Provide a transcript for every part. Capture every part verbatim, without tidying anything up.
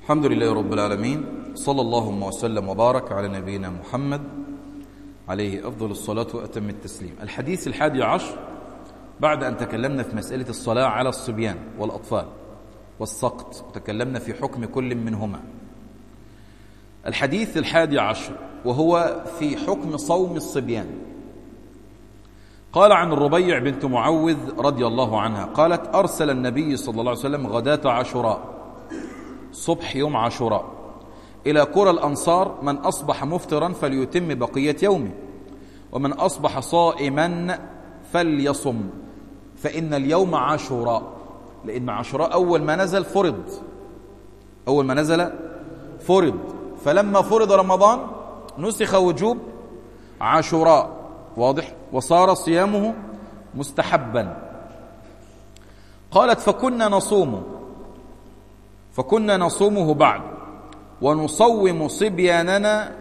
الحمد لله رب العالمين، صلى الله وسلم وبارك على نبينا محمد عليه أفضل الصلاة وأتم التسليم. الحديث الحادي عشر بعد أن تكلمنا في مسألة الصلاة على الصبيان والأطفال والسقط، وتكلمنا في حكم كل منهما. الحديث الحادي عشر وهو في حكم صوم الصبيان. قال عن الربيع بنت معوذ رضي الله عنها قالت: أرسل النبي صلى الله عليه وسلم غداة عاشوراء، صبح يوم عاشوراء، إلى قرى الأنصار: من أصبح مفطرا فليتم بقية يومه، ومن أصبح صائما فليصم، فإن اليوم عاشوراء. لأن عاشوراء أول ما نزل فرض، أول ما نزل فرض، فلما فرض رمضان نسخ وجوب عاشوراء، واضح، وصار صيامه مستحبا. قالت: فكنا نصوم فكنا نصومه بعد ونصوم صبياننا،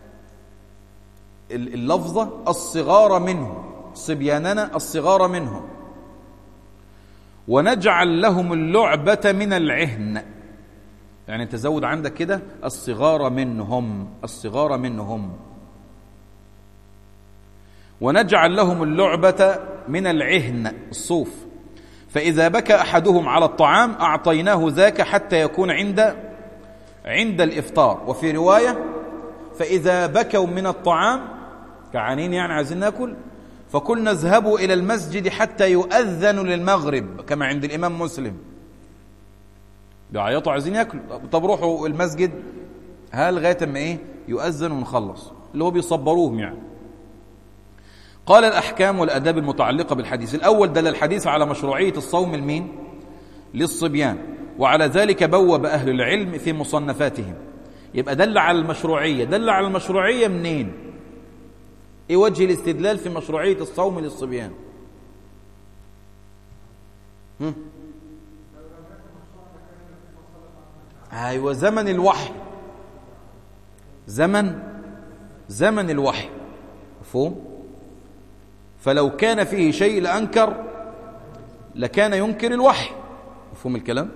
اللفظة الصغار منه، صبياننا الصغار منهم، ونجعل لهم اللعبة من العهن، يعني تزود عندك كده الصغار منهم، الصغار منهم، ونجعل لهم اللعبة من العهن الصوف، فإذا بكى أحدهم على الطعام أعطيناه ذاك حتى يكون عند عند الإفطار. وفي رواية: فإذا بكوا من الطعام، كعانين يعني عايزين ناكل، فقلنا اذهبوا إلى المسجد حتى يؤذن للمغرب، كما عند الإمام مسلم. بيعيطوا عايزين ياكلوا، طب روحوا المسجد ها لغاية ما إيه يؤذن ونخلص، اللي هو بيصبروهم يعني. قال: الأحكام والأداب المتعلقة بالحديث. الأول: دل الحديث على مشروعية الصوم المين للصبيان، وعلى ذلك بوب أهل العلم في مصنفاتهم. يبقى دل على المشروعية. دل على المشروعية منين؟ إيه وجه الاستدلال في مشروعية الصوم للصبيان؟ هم؟ أيوة، زمن الوحي، زمن زمن الوحي، مفهوم؟ فلو كان فيه شيء لأنكر لكان ينكر الوحي، مفهوم الكلام؟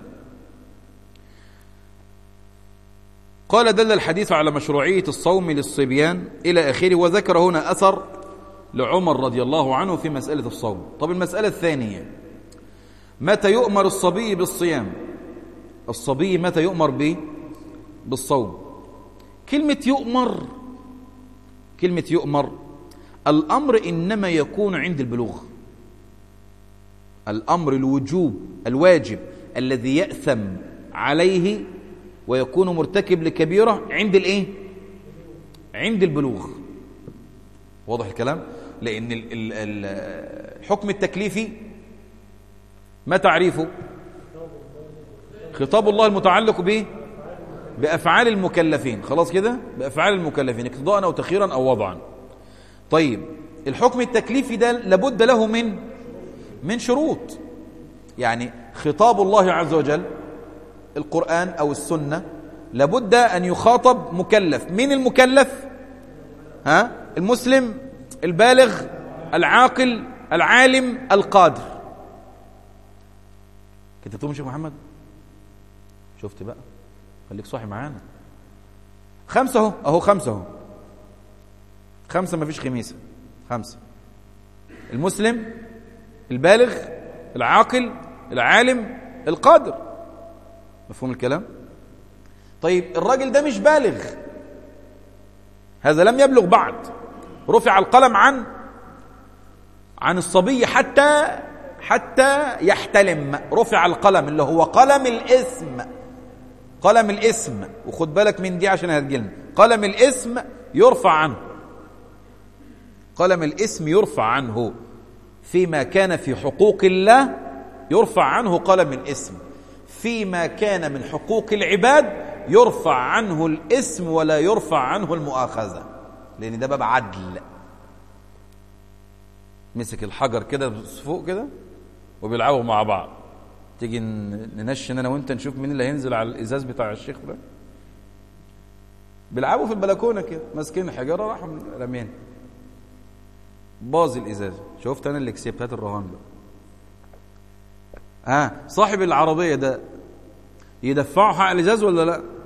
قال: دل الحديث على مشروعية الصوم للصبيان إلى آخره، وذكر هنا أثر لعمر رضي الله عنه في مسألة الصوم. طب المسألة الثانية: متى يؤمر الصبي بالصيام؟ الصبي متى يؤمر به بالصوم؟ كلمة يؤمر كلمة يؤمر الأمر إنما يكون عند البلوغ. الأمر الوجوب الواجب الذي يأثم عليه ويكون مرتكب لكبيرة عند الإيه؟ عند البلوغ، واضح الكلام؟ لأن الحكم التكليفي ما تعريفه؟ خطاب الله المتعلق به بأفعال المكلفين، خلاص كده، بأفعال المكلفين اقتضاء أو تخييرا أو وضعا. طيب الحكم التكليفي ده لابد له من من شروط، يعني خطاب الله عز وجل القرآن أو السنة لابد أن يخاطب مكلف. من المكلف؟ ها؟ المسلم البالغ العاقل العالم القادر. كتبتهم يا شيخ محمد؟ شفت بقى، خليك صاحي معانا. خمسة اهو اهو خمسة اهو خمسة، ما فيش خميسة، خمسة: المسلم البالغ العاقل العالم القادر، مفهوم الكلام؟ طيب الراجل ده مش بالغ، هذا لم يبلغ بعد، رفع القلم عن عن الصبي حتى حتى يحتلم، رفع القلم اللي هو قلم الاسم، قلم الاسم، وخد بالك من دي عشان هتجيلنا. قلم الاسم يرفع عنه، قلم الاسم يرفع عنه فيما كان في حقوق الله، يرفع عنه قلم الاسم. فيما كان من حقوق العباد يرفع عنه الاسم ولا يرفع عنه المؤاخذة، لأن ده باب عدل. مسك الحجر كده فوق كده وبيلعبوا مع بعض، تيجي ننشن انا وانت نشوف مين اللي هينزل على الازاز بتاع الشيخ ده. بيلعبوا في البلكونه كده، ماسكين حجاره راحوا رامين، باظ الازاز. شفت انا اللي كسبت، هات الرهان ده. ها، صاحب العربيه ده يدفعوا حق الازاز ولا لا؟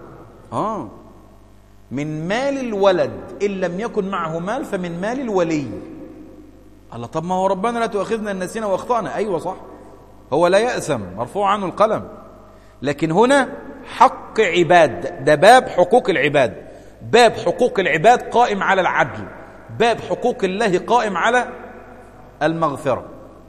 آه من مال الولد إن لم يكن معه مال فمن مال الولي. الله، طب ما هو ربنا لا تؤاخذنا إن نسينا وأخطأنا. أيوة صح، هو لا يأثم، مرفوع عنه القلم. لكن هنا حق عباد، ده باب حقوق العباد. باب حقوق العباد قائم على العدل، باب حقوق الله قائم على المغفرة.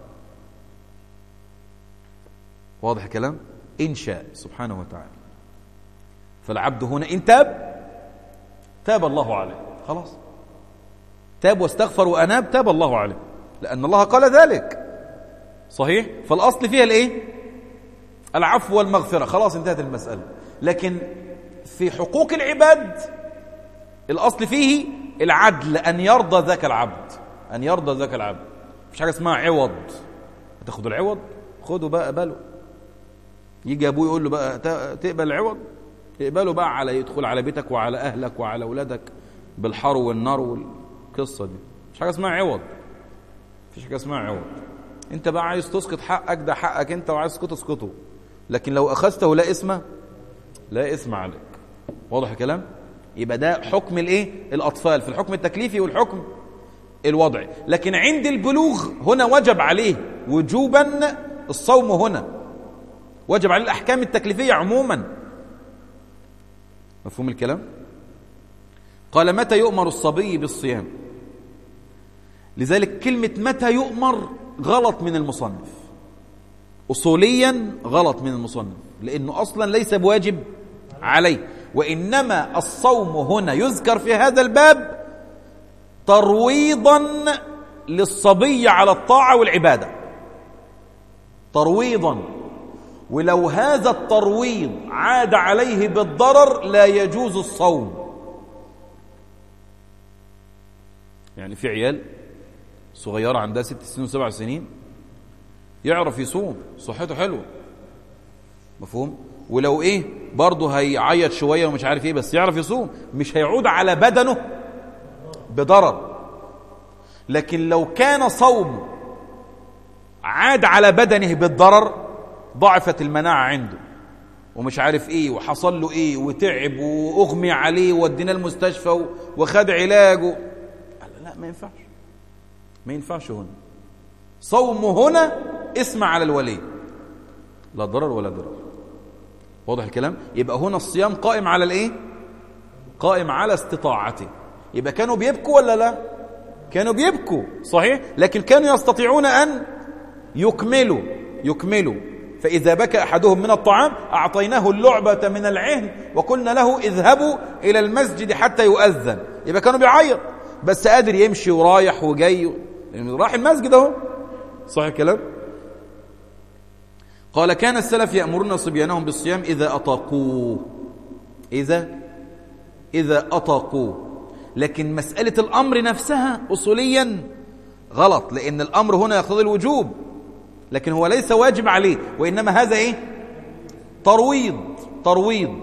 واضح الكلام؟ إن شاء سبحانه وتعالى. فالعبد هنا إن تاب تاب الله عليه، خلاص تاب واستغفر وأناب، تاب الله عليه، لأن الله قال ذلك. صحيح؟ فالأصل فيها الإيه؟ العفو والمغفرة، خلاص انتهت المسألة. لكن في حقوق العباد الأصل فيه العدل، أن يرضى ذاك العبد، أن يرضى ذاك العبد. مفيش حاجة اسمها عوض. هتاخد العوض؟ خده بقى، قبله. يجي أبوه يقول له بقى تقبل العوض؟ اقبله بقى على يدخل على بيتك وعلى أهلك وعلى أولادك بالحر والنار والقصة دي. مفيش حاجة اسمها عوض، مفيش حاجة اسمها عوض. انت بقى عايز تسقط حقك، ده حقك انت، وعايز تسقطه اسقطه، لكن لو أخذته لا إثم، لا إثم عليك. واضح الكلام؟ يبقى ده حكم الايه؟ الأطفال في الحكم التكليفي والحكم الوضعي. لكن عند البلوغ هنا وجب عليه وجوبا الصوم، هنا وجب عليه الأحكام التكليفية عموما. مفهوم الكلام؟ قال متى يؤمر الصبي بالصيام؟ لذلك كلمة متى يؤمر غلط من المصنف، أصوليا غلط من المصنف، لأنه أصلا ليس بواجب عليه، وإنما الصوم هنا يذكر في هذا الباب ترويضا للصبي على الطاعة والعبادة، ترويضا. ولو هذا الترويض عاد عليه بالضرر لا يجوز الصوم. يعني في عيال صغيرة عندها ست سنين وسبع سنين يعرف يصوم، صحته حلوة، مفهوم؟ ولو ايه برضه هيعيط شوية ومش عارف ايه، بس يعرف يصوم، مش هيعود على بدنه بضرر. لكن لو كان صوم عاد على بدنه بالضرر، ضعفت المناعة عنده ومش عارف ايه وحصل له ايه وتعب واغمي عليه وودينا المستشفى وخد علاجه، لا ما ينفعش، ما ينفعش. هنا صوم هنا اسم على الولي، لا ضرر ولا ضرر. واضح الكلام؟ يبقى هنا الصيام قائم على الايه؟ قائم على استطاعته. يبقى كانوا بيبكوا ولا لا؟ كانوا بيبكوا صحيح، لكن كانوا يستطيعون ان يكملوا يكملوا فإذا بكى أحدهم من الطعام أعطيناه اللعبة من العهن وقلنا له اذهبوا إلى المسجد حتى يؤذن. يبقى كانوا بيعيط بس قادر يمشي ورايح وجاي، يعني راح المسجد اهو، صح الكلام؟ قال كان السلف يأمرون صبيانهم بالصيام إذا أطاقوه، إذا إذا أطاقوه. لكن مسألة الأمر نفسها أصوليا غلط، لأن الأمر هنا يقتضي الوجوب، لكن هو ليس واجب عليه، وإنما هذا إيه؟ ترويض. ترويض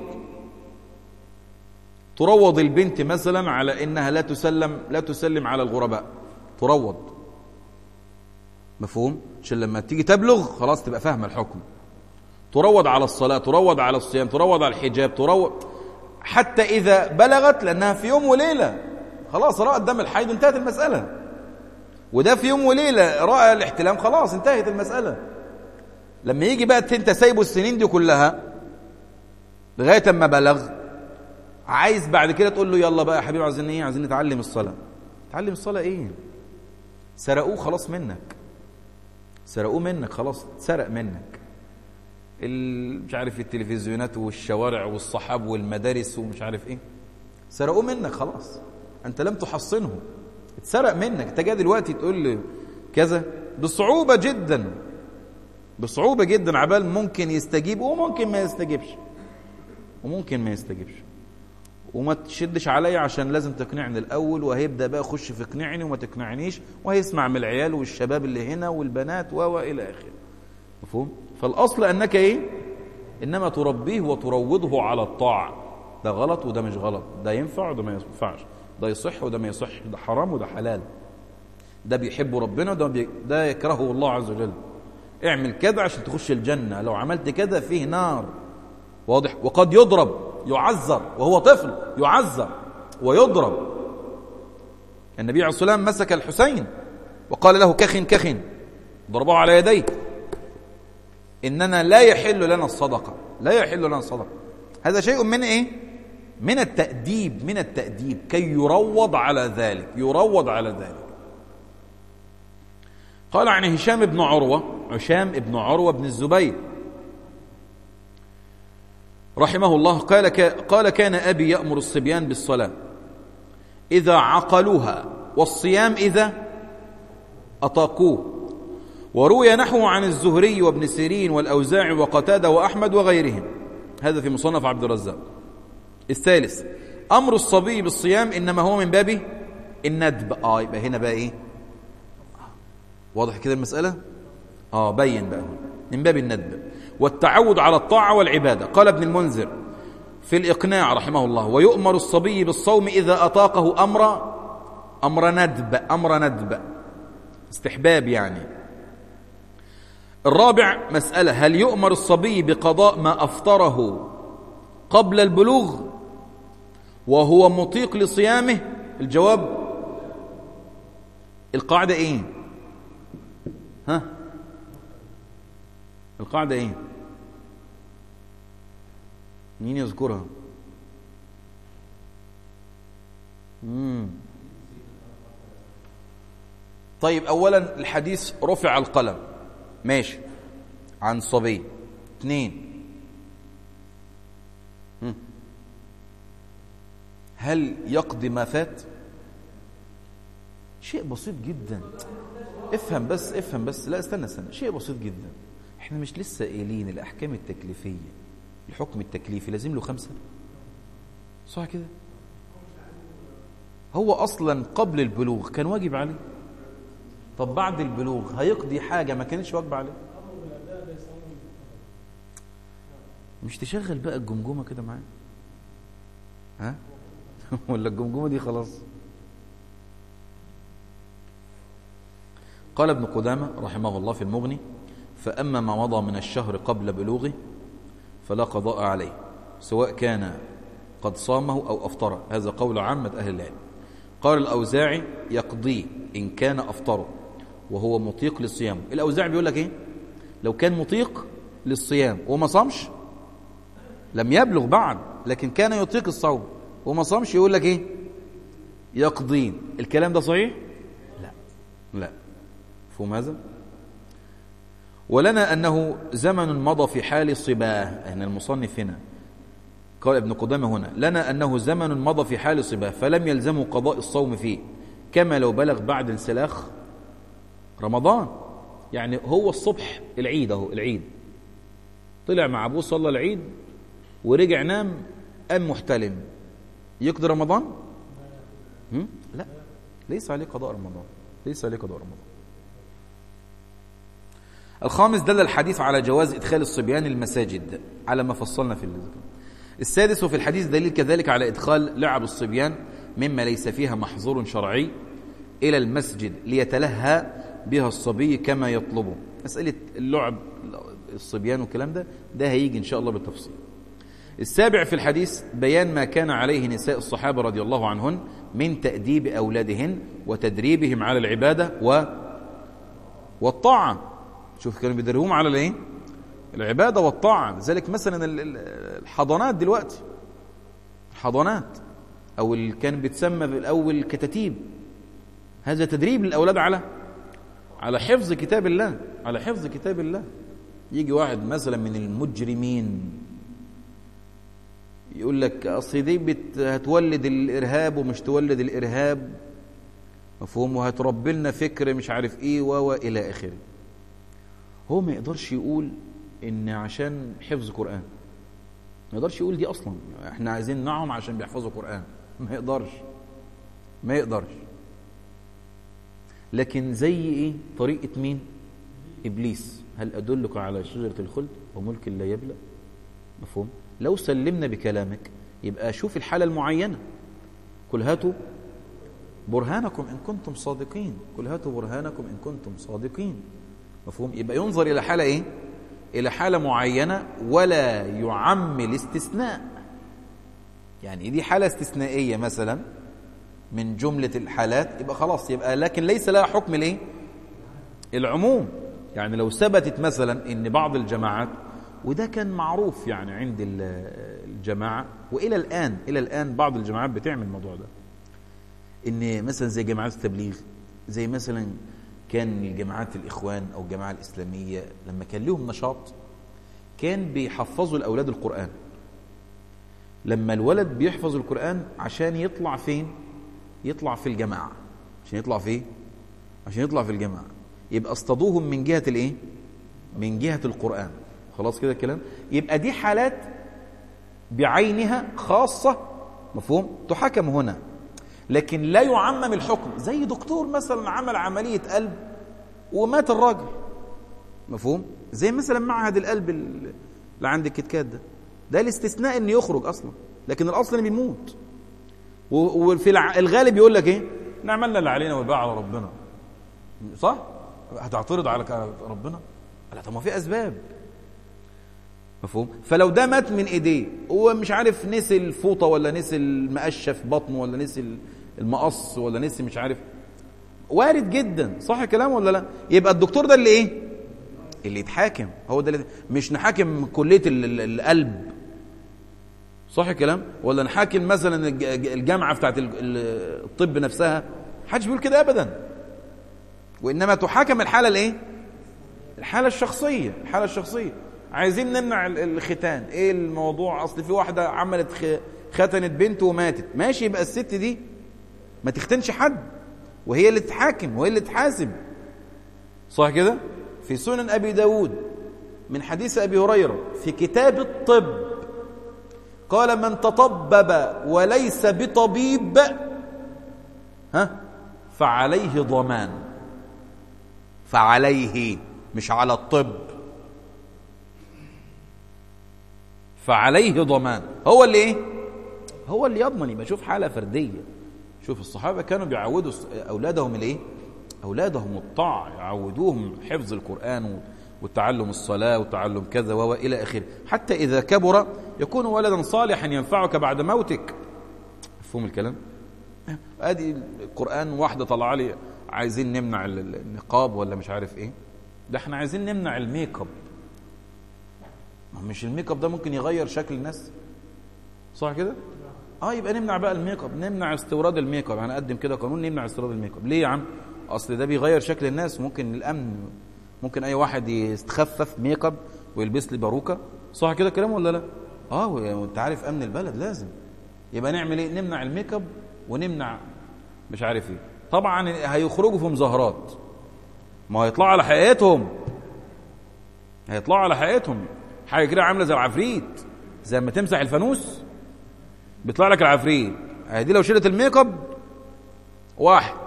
تروض البنت مثلا على إنها لا تسلم لا تسلم على الغرباء، تروض، مفهوم؟ عشان لما تيجي تبلغ خلاص تبقى فاهمة الحكم. تروض على الصلاة، تروض على الصيام، تروض على الحجاب، تروض حتى إذا بلغت، لأنها في يوم وليلة خلاص رأت دم الحيض انتهت المسألة، وده في يوم وليلة رأى الاحتلام خلاص انتهت المسألة. لما يجي بقى انت سايبه السنين دي كلها لغاية ما بلغ، عايز بعد كده تقول له يلا بقى يا حبيبي عايزين ايه؟ عايزين نتعلم الصلاة. تعلم الصلاة ايه؟ سرقوه خلاص منك، سرقوه منك خلاص، سرق منك مش عارف التلفزيونات والشوارع والصحاب والمدارس ومش عارف ايه، سرقوه منك خلاص، انت لم تحصنه، اتسرق منك. انت جاي دلوقتي تقول لي كذا بصعوبة جدا، بصعوبة جدا، عبال ممكن يستجيب وممكن ما يستجيبش، وممكن ما يستجيبش. وما تشدش عليا عشان لازم تقنعني الأول، وهيبدأ بقى يخش في اقنعني وما تقنعنيش، وهيسمع من العيال والشباب اللي هنا والبنات وإلى آخره، مفهوم؟ فالأصل أنك إيه؟ إنما تربيه وتروضه على الطاعة. ده غلط وده مش غلط، ده ينفع وده ما ينفعش، ده يصح وده ما يصح، ده حرام وده حلال، ده بيحب ربنا وده بي... ده يكرهه الله عز وجل. اعمل كذا عشان تخش الجنة، لو عملت كذا فيه نار، واضح؟ وقد يضرب يعذر وهو طفل يعذر ويضرب. النبي عليه الصلاة والسلام مسك الحسين وقال له كخ كخ، ضربه على يديه. إننا لا يحل لنا الصدقة، لا يحل لنا الصدقة. هذا شيء من إيه؟ من التأديب، من التأديب كي يروض على ذلك، يروض على ذلك. قال عن هشام بن عروة، هشام بن عروة بن الزبير رحمه الله قال قال كان أبي يأمر الصبيان بالصلاة إذا عقلوها والصيام إذا أطاقوه. وروي نحوه عن الزهري وابن سيرين والأوزاعي وقتادة وأحمد وغيرهم. هذا في مصنف عبد الرزاق. الثالث أمر الصبي بالصيام إنما هو من باب الندب. آه يبقى هنا بقى إيه؟ واضح كده المسألة؟ آه بين بقى من باب الندب والتعود على الطاعة والعبادة. قال ابن المنذر في الإقناع رحمه الله ويؤمر الصبي بالصوم إذا أطاقه أمر أمر ندب، أمر ندب استحباب يعني. الرابع مسألة هل يؤمر الصبي بقضاء ما أفطره قبل البلوغ وهو مطيق لصيامه؟ الجواب القاعدة إيه؟ ها؟ القاعدة إيه؟ مين يذكرها؟ مم. طيب أولا الحديث رفع القلم ماشي عن صبي. اثنين هل يقضي ما فات؟ شيء بسيط جدا. افهم بس افهم بس لا استنى استنى شيء بسيط جدا. احنا مش لسه قايلين الأحكام التكليفية، الحكم التكليفي لازم له خمسة، صح كده؟ هو أصلا قبل البلوغ كان واجب عليه. طب بعد البلوغ هيقضي حاجة ما كانتش واجب عليه. مش تشغل بقى الجمجمة كده معايا، ها؟ ولا الجمجمة دي خلاص؟ قال ابن قدامة رحمه الله في المغني فأما ما مضى من الشهر قبل بلوغه فلا قضاء عليه سواء كان قد صامه أو أفطره. هذا قول عامة أهل العلم. قال الأوزاعي يقضيه إن كان أفطره وهو مطيق للصيام. الأوزاعي بيقول لك إيه؟ لو كان مطيق للصيام وما صامش، لم يبلغ بعد لكن كان يطيق الصوم وما صامش، يقول لك إيه؟ يقضين. الكلام ده صحيح؟ لا لا. فهم هذا؟ ولنا أنه زمن مضى في حال صباه. أن المصنف هنا قال ابن قدامة هنا لنا أنه زمن مضى في حال صباه فلم يلزمه قضاء الصوم فيه كما لو بلغ بعد انسلاخ رمضان. يعني هو الصبح العيد، اهو العيد طلع مع أبوه صلى العيد ورجع نام أم محتلم، يقضي رمضان؟ لا، ليس عليه قضاء رمضان، ليس عليه قضاء رمضان. الخامس دل الحديث على جواز إدخال الصبيان المساجد على ما فصلنا في الذكر. السادس وفي الحديث دليل كذلك على إدخال لعب الصبيان مما ليس فيها محظور شرعي إلى المسجد ليتلهى بها الصبي كما يطلبه. مسألة اللعب الصبيان والكلام ده ده هيجي إن شاء الله بالتفصيل. السابع في الحديث بيان ما كان عليه نساء الصحابة رضي الله عنهن من تأديب أولادهن وتدريبهم على العبادة و... والطاعة. شوف كانوا بيدربوهم على الايه؟ العبادة والطاعة. لذلك مثلا الحضانات دلوقتي، الحضانات أو اللي كان بيتسمى بالأول كتاتيب، هذا تدريب للأولاد على على حفظ كتاب الله، على حفظ كتاب الله. يجي واحد مثلا من المجرمين يقول لك أصل دي بت هتولد الإرهاب ومش تولد الإرهاب، مفهوم، وهتربي لنا فكر مش عارف إيه و إلى آخره. هو ما يقدرش يقول إن عشان حفظ قرآن، ما يقدرش يقول دي أصلا إحنا عايزين نعم عشان بيحفظوا قرآن، ما يقدرش ما يقدرش. لكن زي إيه؟ طريقة مين؟ إبليس. هل أدلك على شجرة الخلد وملك لا يبلى؟ مفهوم؟ لو سلمنا بكلامك يبقى شوف الحالة المعينة. قل هاتوا برهانكم إن كنتم صادقين، قل هاتوا برهانكم إن كنتم صادقين. مفهوم؟ يبقى ينظر إلى حالة إيه؟ إلى حالة معينة ولا يعم الاستثناء. يعني دي حالة استثنائية مثلا من جملة الحالات، يبقى خلاص، يبقى لكن ليس لها حكم الايه؟ العموم. يعني لو ثبتت مثلا ان بعض الجماعات، وده كان معروف يعني عند الجماعة، والى الان الى الان بعض الجماعات بتعمل الموضوع ده، ان مثلا زي جماعات التبليغ، زي مثلا كان جماعات الاخوان او الجماعة الاسلامية، لما كان لهم نشاط كان بيحفظوا الاولاد القرآن. لما الولد بيحفظ القرآن عشان يطلع فين؟ يطلع في الجماعة. عشان يطلع فيه؟ عشان يطلع في الجماعة. يبقى اصطادوهم من جهة الايه؟ من جهة القرآن. خلاص كده الكلام. يبقى دي حالات بعينها خاصة، مفهوم؟ تحكم هنا، لكن لا يعمم الحكم. زي دكتور مثلا عمل عملية قلب ومات الراجل، مفهوم؟ زي مثلا معهد القلب اللي عند الكتكات ده، ده الاستثناء ان يخرج اصلا، لكن الاصل انه بيموت. وفي الغالب يقول لك ايه؟ نعملنا اللي علينا والباقي على ربنا. صح؟ هتعترض على ربنا؟ لا، طب ما في اسباب، مفهوم؟ فلو ده مات من ايديه ومش عارف نسي الفوطه ولا نسي المقشه في بطنه ولا نسي المقص ولا نسي مش عارف، وارد جدا، صح الكلام ولا لا؟ يبقى الدكتور ده اللي ايه؟ اللي يتحاكم. هو ده اللي مش نحاكم كليه القلب، صح الكلام؟ ولا نحاكم مثلا الجامعه بتاعت الطب نفسها، محدش بيقول كده ابدا. وانما تحاكم الحاله الايه؟ الحاله الشخصيه. الحاله الشخصيه عايزين نمنع الختان، ايه الموضوع؟ اصل في واحده عملت ختنت بنت وماتت، ماشي، يبقى الست دي ما تختنش حد، وهي اللي تتحاكم وهي اللي تحاسب، صح كده؟ في سنن ابي داود من حديث ابي هريره في كتاب الطب قال: من تطبب وليس بطبيب ها فعليه ضمان. فعليه، مش على الطب، فعليه ضمان. هو اللي ايه؟ هو اللي يضمن. يبقى شوف حالة فردية. شوف الصحابة كانوا بيعودوا أولادهم الايه؟ أولادهم الطاعة، يعودوهم حفظ القرآن وتعلم الصلاة وتعلم كذا وإلى آخره، حتى إذا كبر يكون ولدا صالحا ينفعك بعد موتك. مفهوم الكلام؟ ادي القرآن. واحدة طلع لي عايزين نمنع النقاب ولا مش عارف ايه، ده احنا عايزين نمنع الميك اب. مش الميك اب ده ممكن يغير شكل الناس، صح كده؟ اه، يبقى نمنع بقى الميك اب، نمنع استوراد الميك اب. هنقدم كده قانون نمنع استوراد الميك اب. ليه يا عم؟ اصل ده بيغير شكل الناس، ممكن الامن، ممكن اي واحد يستخفف ميك اب ويلبس لي باروكه، صح كده كلام ولا لا؟ اه، وانت عارف امن البلد لازم. يبقى نعمل ايه؟ نمنع الميك اب ونمنع مش عارف ايه. طبعا هيخرجوا في مظاهرات، ما هيطلعوا على حقيقتهم، هيطلعوا على حقيقتهم. حاجه كده عامله زي العفريت، زي ما تمسح الفانوس بيطلع لك العفريت. دي لو شلت الميك اب واحد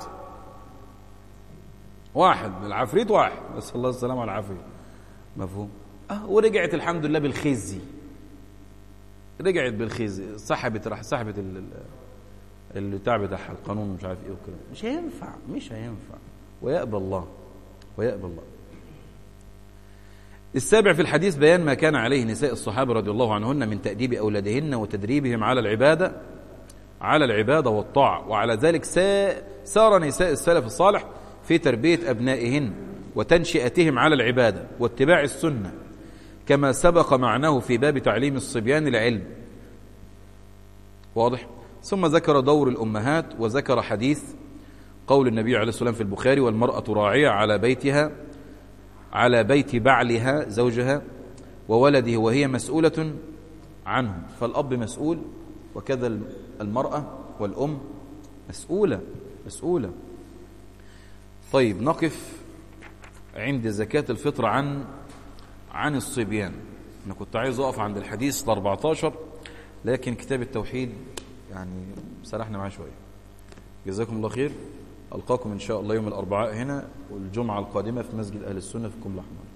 واحد العفريت واحد، بس الله السلامه على العافيه، مفهوم؟ اه، ورجعت الحمد لله بالخزي، رجعت بالخزي، سحبت راح سحبت البتاع بتاعها القانون مش عارف ايه وكده. مش هينفع، مش هينفع. ويأبى الله، ويأبى الله. السابع في الحديث بيان ما كان عليه نساء الصحابة رضي الله عنهن من تأديب أولادهن وتدريبهم على العبادة على العبادة والطاعة، وعلى ذلك سار نساء السلف الصالح في تربية أبنائهن وتنشئتهم على العبادة واتباع السنة، كما سبق معناه في باب تعليم الصبيان العلم. واضح؟ ثم ذكر دور الأمهات، وذكر حديث قول النبي عليه الصلاة والسلام في البخاري: والمرأة راعية على بيتها على بيت بعلها زوجها وولده وهي مسؤولة عنه. فالأب مسؤول، وكذا المرأة والأم مسؤولة مسؤولة. طيب، نقف عند زكاة الفطر عن عن الصبيان. أنا كنت عايز أقف عند الحديث أربعة عشر، لكن كتاب التوحيد يعني سرحنا معاه شوية. جزاكم الله خير. ألقاكم إن شاء الله يوم الأربعاء هنا، والجمعة القادمة في مسجد أهل السنة في كوم الأحمر.